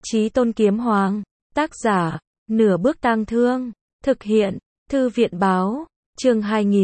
Chí Tôn Kiếm Hoàng. Tác giả, Nửa Bước Tang Thương. Thực hiện, Thư viện báo. Chương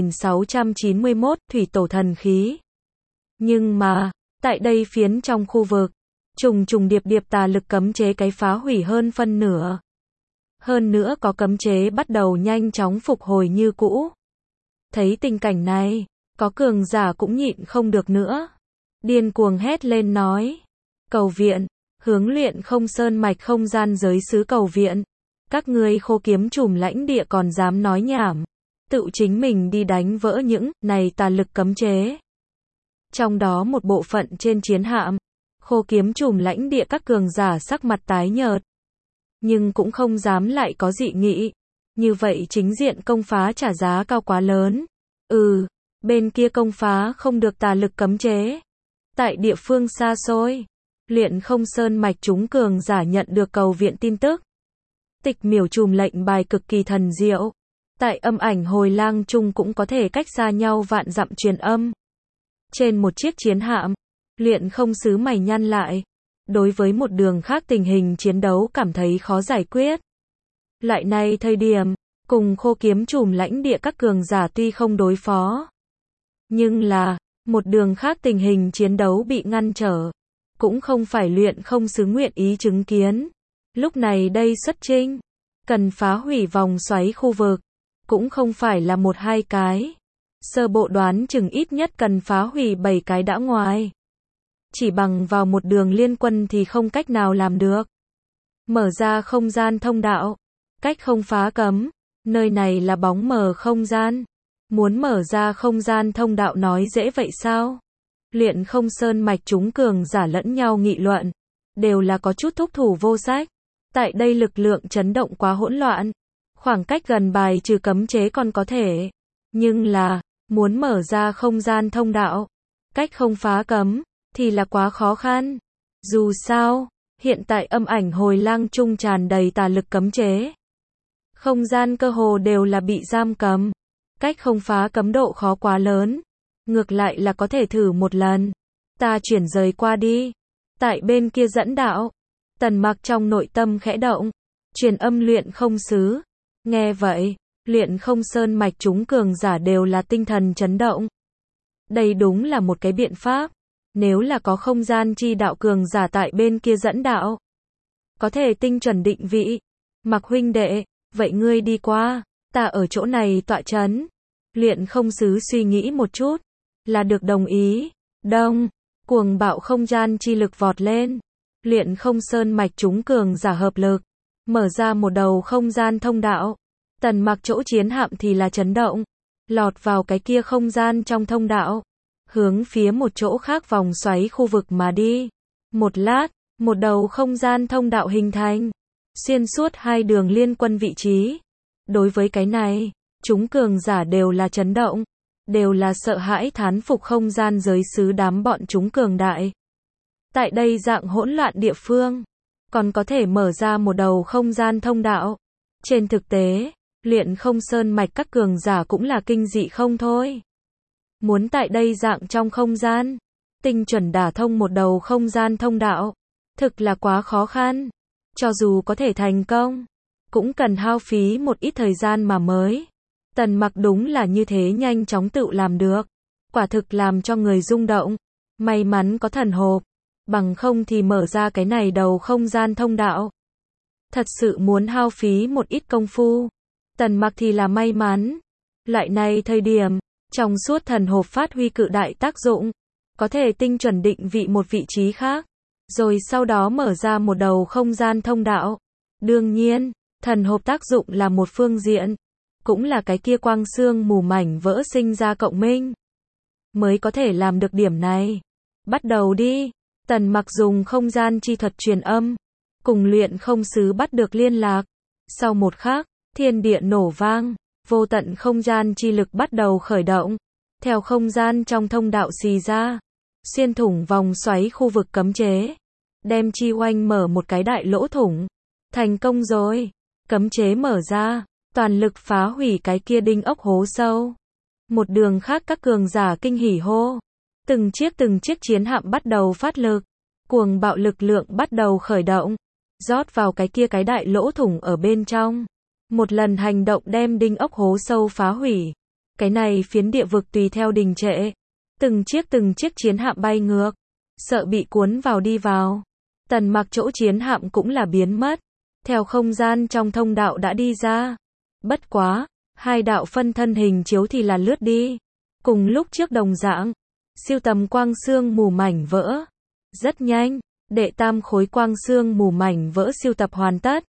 2691, Thủy Tổ Thần Khí. Nhưng mà, tại đây phiến trong khu vực, trùng trùng điệp điệp tà lực cấm chế cái phá hủy hơn phân nửa. Hơn nữa có cấm chế bắt đầu nhanh chóng phục hồi như cũ. Thấy tình cảnh này, có cường giả cũng nhịn không được nữa. Điên cuồng hét lên nói. Cầu viện, hướng Luyện Không Sơn mạch không gian giới xứ cầu viện. Các ngươi Khô Kiếm Trùm lãnh địa còn dám nói nhảm. Tự chính mình đi đánh vỡ những này tà lực cấm chế. Trong đó một bộ phận trên chiến hạm, Khô Kiếm Trùm lãnh địa các cường giả sắc mặt tái nhợt. Nhưng cũng không dám lại có dị nghị. Như vậy chính diện công phá trả giá cao quá lớn. Bên kia công phá không được tà lực cấm chế. Tại địa phương xa xôi, Luyện Không Sơn mạch chúng cường giả nhận được cầu viện tin tức. Tịch miểu trùm lệnh bài cực kỳ thần diệu. Tại âm ảnh hồi lang chung cũng có thể cách xa nhau vạn dặm truyền âm. Trên một chiếc chiến hạm, Luyện Không sứ mày nhăn lại. Đối với một đường khác tình hình chiến đấu cảm thấy khó giải quyết. Lại này thời điểm, cùng Khô Kiếm Trùm lãnh địa các cường giả tuy không đối phó. Nhưng là, một đường khác tình hình chiến đấu bị ngăn trở. Cũng không phải Luyện Không sứ nguyện ý chứng kiến. Lúc này đây xuất chinh, cần phá hủy vòng xoáy khu vực. Cũng không phải là một hai cái. Sơ bộ đoán chừng ít nhất cần phá hủy 7 cái đã ngoài. Chỉ bằng vào một đường liên quân thì không cách nào làm được. Mở ra không gian thông đạo. Cách không phá cấm. Nơi này là bóng mờ không gian. Muốn mở ra không gian thông đạo nói dễ vậy sao? Luyện Không Sơn mạch chúng cường giả lẫn nhau nghị luận. Đều là có chút thúc thủ vô sách. Tại đây lực lượng chấn động quá hỗn loạn. Khoảng cách gần bài trừ cấm chế còn có thể. Nhưng là, muốn mở ra không gian thông đạo. Cách không phá cấm, thì là quá khó khăn. Dù sao, hiện tại âm ảnh hồi lang chung tràn đầy tà lực cấm chế. Không gian cơ hồ đều là bị giam cầm. Cách không phá cấm độ khó quá lớn. Ngược lại là có thể thử một lần. Ta chuyển rời qua đi. Tại bên kia dẫn đạo. Tần Mặc trong nội tâm khẽ động. Truyền âm Luyện Không sứ. Nghe vậy, Luyện Không Sơn mạch chúng cường giả đều là tinh thần chấn động. Đây đúng là một cái biện pháp. Nếu là có không gian chi đạo cường giả tại bên kia dẫn đạo, có thể tinh chuẩn định vị. Mặc huynh đệ, vậy ngươi đi qua, ta ở chỗ này tọa chấn. Luyện Không sứ suy nghĩ một chút, là được đồng ý. Đông, cuồng bạo không gian chi lực vọt lên. Luyện Không Sơn mạch chúng cường giả hợp lực, mở ra một đầu không gian thông đạo. Tần Mặc chỗ chiến hạm thì là chấn động, lọt vào cái kia không gian trong thông đạo, hướng phía một chỗ khác vòng xoáy khu vực mà đi. Một lát, một đầu không gian thông đạo hình thành, xuyên suốt hai đường liên quân vị trí. Đối với cái này, chúng cường giả đều là chấn động, đều là sợ hãi thán phục không gian giới xứ đám bọn chúng cường đại. Tại đây dạng hỗn loạn địa phương, còn có thể mở ra một đầu không gian thông đạo. Trên thực tế, Luyện Không Sơn mạch các cường giả cũng là kinh dị không thôi. Muốn tại đây dạng trong không gian, tinh chuẩn đả thông một đầu không gian thông đạo, thực là quá khó khăn. Cho dù có thể thành công, cũng cần hao phí một ít thời gian mà mới. Tần Mặc đúng là như thế nhanh chóng tự làm được. Quả thực làm cho người rung động. May mắn có thần hộp. Bằng không thì mở ra cái này đầu không gian thông đạo. Thật sự muốn hao phí một ít công phu. Tần Mặc thì là may mắn. Lại này thời điểm, trong suốt thần hộp phát huy cự đại tác dụng. Có thể tinh chuẩn định vị một vị trí khác. Rồi sau đó mở ra một đầu không gian thông đạo. Đương nhiên, thần hộp tác dụng là một phương diện. Cũng là cái kia quang xương mù mảnh vỡ sinh ra cộng minh. Mới có thể làm được điểm này. Bắt đầu đi. Tần Mặc dùng không gian chi thuật truyền âm. Cùng Luyện Không sứ bắt được liên lạc. Sau một khắc, thiên địa nổ vang. Vô tận không gian chi lực bắt đầu khởi động. Theo không gian trong thông đạo xì ra. Xuyên thủng vòng xoáy khu vực cấm chế. Đem chi oanh mở một cái đại lỗ thủng. Thành công rồi. Cấm chế mở ra. Toàn lực phá hủy cái kia đinh ốc hố sâu. Một đường khác các cường giả kinh hỉ hô. Từng chiếc chiến hạm bắt đầu phát lực. Cuồng bạo lực lượng bắt đầu khởi động. rót vào cái đại lỗ thủng ở bên trong. Một lần hành động đem đinh ốc hố sâu phá hủy. Cái này phiến địa vực tùy theo đình trệ. Từng chiếc chiến hạm bay ngược. Sợ bị cuốn vào đi vào. Tần Mặc chỗ chiến hạm cũng là biến mất. Theo không gian trong thông đạo đã đi ra. Bất quá, hai đạo phân thân hình chiếu thì là lướt đi. Cùng lúc trước đồng dạng. Siêu tầm quang xương mù mảnh vỡ. Rất nhanh, đệ tam khối quang xương mù mảnh vỡ siêu tập hoàn tất.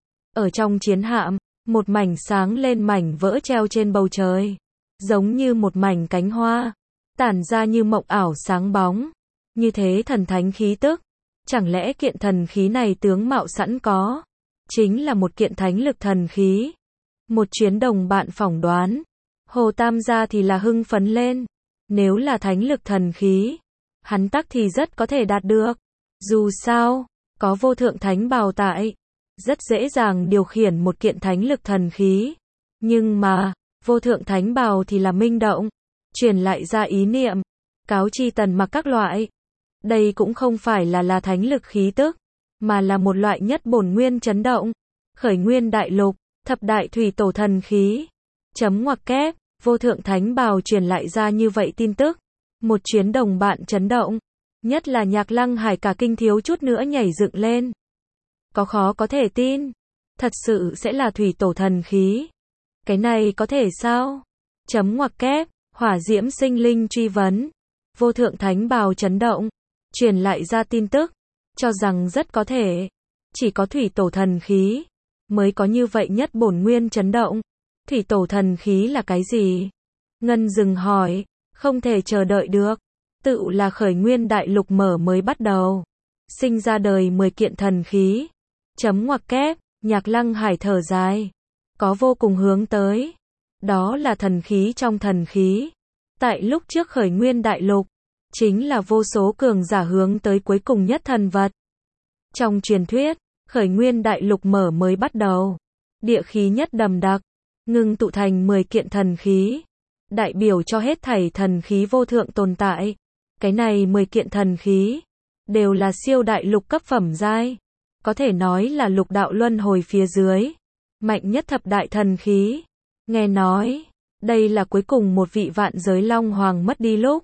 Ở trong chiến hạm, một mảnh sáng lên mảnh vỡ treo trên bầu trời. Giống như một mảnh cánh hoa. Tản ra như mộng ảo sáng bóng. Như thế thần thánh khí tức. Chẳng lẽ kiện thần khí này tướng mạo sẵn có. Chính là một kiện thánh lực thần khí. Một chuyến đồng bạn phỏng đoán. Hồ Tam gia thì là hưng phấn lên. Nếu là thánh lực thần khí. Hắn tắc thì rất có thể đạt được. Dù sao, có vô thượng thánh bào tại. Rất dễ dàng điều khiển một kiện thánh lực thần khí. Nhưng mà, vô thượng thánh bào thì là minh động. Truyền lại ra ý niệm. Cáo chi Tần Mặc các loại. Đây cũng không phải là thánh lực khí tức. Mà là một loại nhất bổn nguyên chấn động. Khởi nguyên đại lục, thập đại thủy tổ thần khí. Chấm ngoặc kép, vô thượng thánh bào truyền lại ra như vậy tin tức. Một chuyến đồng bạn chấn động. Nhất là Nhạc Lăng Hải cả kinh thiếu chút nữa nhảy dựng lên. Có khó có thể tin. Thật sự sẽ là thủy tổ thần khí. Cái này có thể sao? Chấm ngoặc kép, hỏa diễm sinh linh truy vấn. Vô thượng thánh bào chấn động. Truyền lại ra tin tức. Cho rằng rất có thể. Chỉ có thủy tổ thần khí. Mới có như vậy nhất bổn nguyên chấn động. Thủy tổ thần khí là cái gì? Ngân dừng hỏi. Không thể chờ đợi được. Tự là khởi nguyên đại lục mở mới bắt đầu. Sinh ra đời 10 kiện thần khí. Chấm ngoặc kép, Nhạc Lăng Hải thở dài. Có vô cùng hướng tới. Đó là thần khí trong thần khí. Tại lúc trước khởi nguyên đại lục. Chính là vô số cường giả hướng tới cuối cùng nhất thần vật. Trong truyền thuyết, khởi nguyên đại lục mở mới bắt đầu. Địa khí nhất đầm đặc. Ngưng tụ thành 10 kiện thần khí. Đại biểu cho hết thảy thần khí vô thượng tồn tại. Cái này 10 kiện thần khí. Đều là siêu đại lục cấp phẩm giai. Có thể nói là lục đạo luân hồi phía dưới. Mạnh nhất thập đại thần khí. Nghe nói, đây là cuối cùng một vị vạn giới long hoàng mất đi lúc.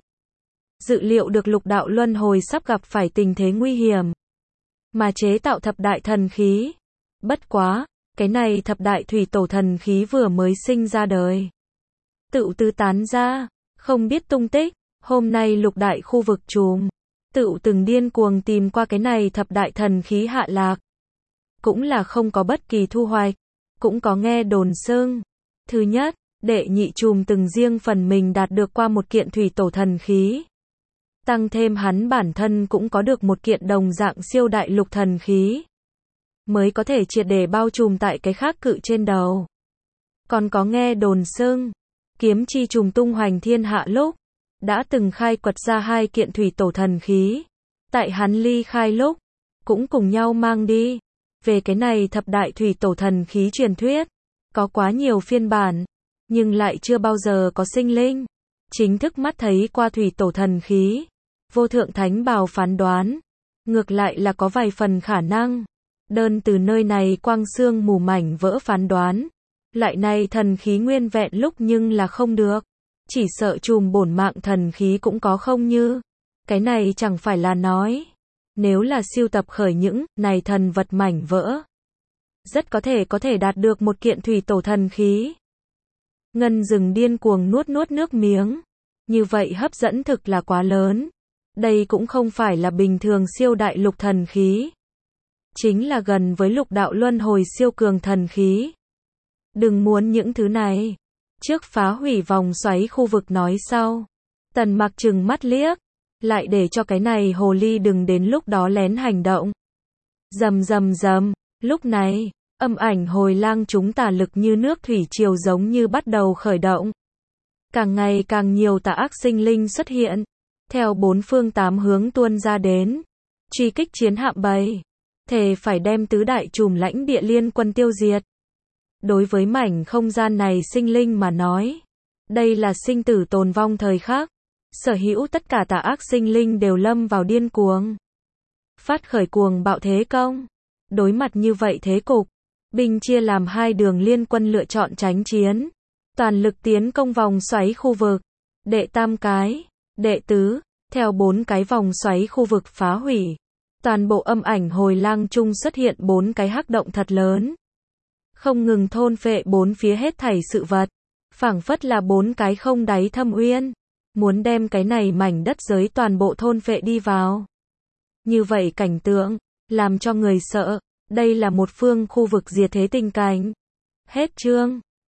Dự liệu được lục đạo luân hồi sắp gặp phải tình thế nguy hiểm. Mà chế tạo thập đại thần khí. Bất quá, cái này thập đại thủy tổ thần khí vừa mới sinh ra đời. Tự tứ tán ra, không biết tung tích. Hôm nay lục đại khu vực trùm. Tự từng điên cuồng tìm qua cái này thập đại thần khí hạ lạc. Cũng là không có bất kỳ thu hoạch. Cũng có nghe đồn xưng. Thứ nhất, đệ nhị trùm từng riêng phần mình đạt được qua một kiện thủy tổ thần khí. Tăng thêm hắn bản thân cũng có được một kiện đồng dạng siêu đại lục thần khí. Mới có thể triệt để bao trùm tại cái khác cự trên đầu. Còn có nghe đồn xưng. Kiếm chi trùm tung hoành thiên hạ lúc. Đã từng khai quật ra 2 kiện thủy tổ thần khí. Tại hắn ly khai lúc. Cũng cùng nhau mang đi. Về cái này thập đại thủy tổ thần khí truyền thuyết. Có quá nhiều phiên bản. Nhưng lại chưa bao giờ có sinh linh. Chính thức mắt thấy qua thủy tổ thần khí. Vô thượng thánh bào phán đoán. Ngược lại là có vài phần khả năng. Đơn từ nơi này quang xương mù mảnh vỡ phán đoán. Lại này thần khí nguyên vẹn lúc nhưng là không được. Chỉ sợ chùm bổn mạng thần khí cũng có không như. Cái này chẳng phải là nói. Nếu là siêu tập khởi những này thần vật mảnh vỡ. Rất có thể đạt được một kiện thủy tổ thần khí. Ngân dừng điên cuồng nuốt nước miếng. Như vậy hấp dẫn thực là quá lớn. Đây cũng không phải là bình thường siêu đại lục thần khí. Chính là gần với lục đạo luân hồi siêu cường thần khí. Đừng muốn những thứ này. Trước phá hủy vòng xoáy khu vực nói sau. Tần Mặc trừng mắt liếc. Lại để cho cái này hồ ly đừng đến lúc đó lén hành động. Rầm rầm rầm. Lúc này, âm ảnh hồi lang chúng tà lực như nước thủy triều giống như bắt đầu khởi động. Càng ngày càng nhiều tà ác sinh linh xuất hiện. Theo 4 phương 8 hướng tuôn ra đến. Truy kích chiến hạm bầy. Thề phải đem tứ đại trùm lãnh địa liên quân tiêu diệt. Đối với mảnh không gian này sinh linh mà nói. Đây là sinh tử tồn vong thời khắc. Sở hữu tất cả tà ác sinh linh đều lâm vào điên cuồng. Phát khởi cuồng bạo thế công. Đối mặt như vậy thế cục, binh chia làm hai đường liên quân lựa chọn tránh chiến. Toàn lực tiến công vòng xoáy khu vực. Đệ tam cái, đệ tứ, theo 4 cái vòng xoáy khu vực phá hủy. Toàn bộ âm ảnh hồi lang chung xuất hiện 4 cái hắc động thật lớn. Không ngừng thôn phệ 4 phía hết thảy sự vật. Phảng phất là 4 cái không đáy thâm uyên. Muốn đem cái này mảnh đất giới toàn bộ thôn phệ đi vào. Như vậy cảnh tượng, làm cho người sợ. Đây là một phương khu vực diệt thế tình cảnh. Hết chương.